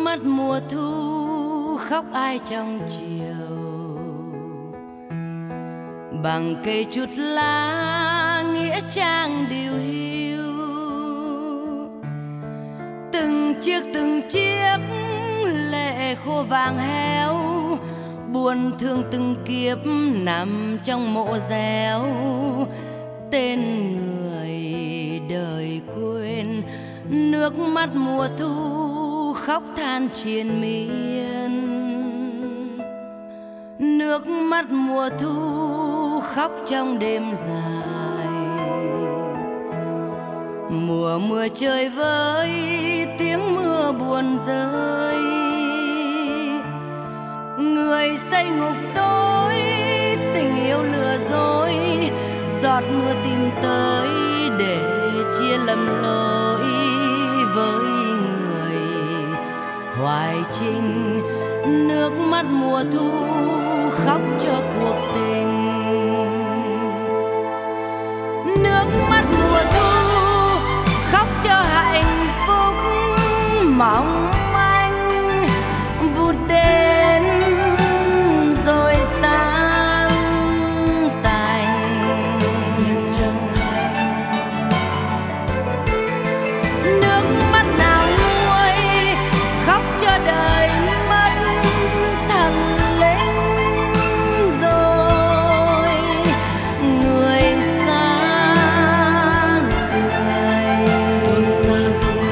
mắt mùa thu khóc ai trong chiều, bằng cây chút lá nghĩa trang điều hiu. Từng chiếc lệ khô vàng héo, buồn thương từng kiếp nằm trong mộ réo. Tên người đời quên, nước mắt mùa thu khóc than triền miên. Nước mắt mùa thu khóc trong đêm dài, mùa mưa trời với tiếng mưa buồn rơi. Người say ngục tối, tình yêu lừa dối, giọt mưa tìm tới để chia lầm lỗi với người hoài trinh. Nước mắt mùa thu khóc cho cuộc tình, nước mắt mùa thu khóc cho hạnh phúc mong manh vụt đến rồi tan tành như chân thành. Nước mắt nào nguôi khóc cho đời mất thần linh rồi. Người xa người, tôi xa tôi.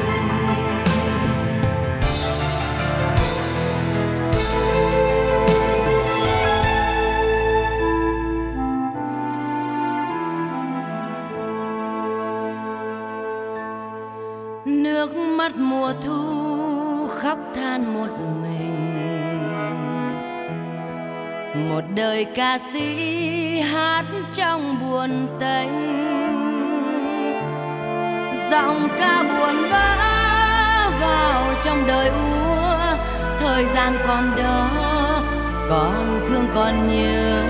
Nước mắt mùa thu khóc than một mình, một đời ca sĩ hát trong buồn tênh. Giọng ca buồn bã vào trong đời úa, thời gian còn đó còn thương còn nhớ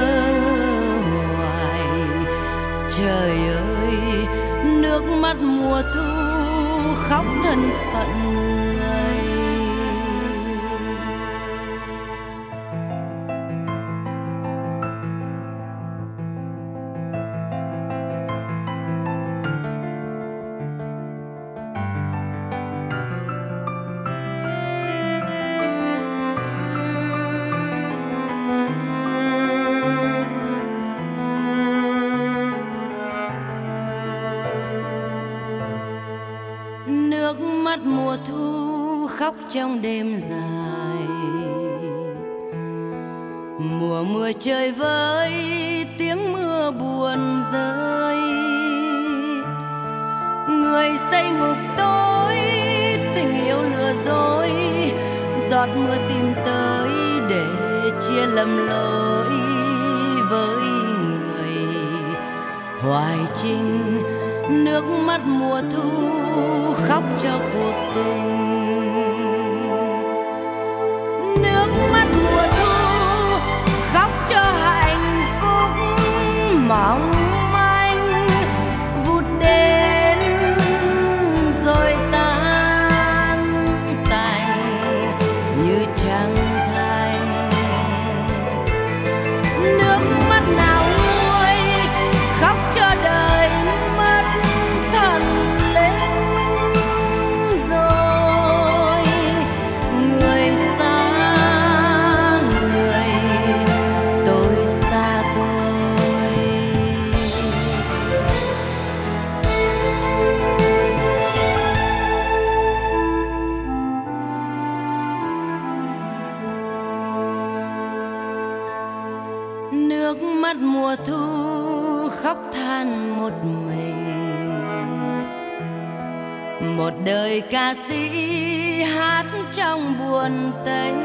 hoài. Trời ơi, nước mắt mùa thu khóc thân phận người. Nước mắt mùa thu khóc trong đêm dài, mùa mưa trời với tiếng mưa buồn rơi. Người say ngục tối, tình yêu lừa dối, giọt mưa tìm tới để chia lầm lỗi với người hoài trinh. Nước mắt mùa thu khóc cho cuộc tình, nước mắt mùa thu khóc cho hạnh phúc mong manh vụt đến rồi tan tành như trăng thanh. Nước mắt nào nguôi khóc cho đời mất thần linh rồi. Người xa người, tôi xa tôi. Nước mắt mùa thu khóc than một mình, một đời ca sĩ hát trong buồn tênh.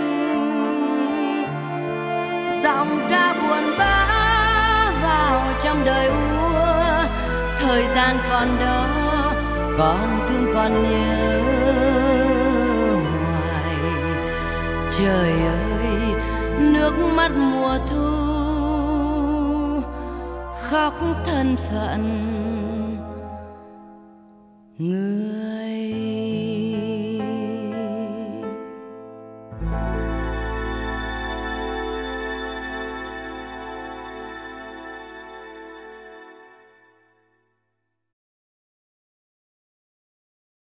Giọng ca buồn bã vào trong đời úa, thời gian còn đó còn thương còn nhớ hoài. Trời ơi, nước mắt mùa thu khóc thân phận người.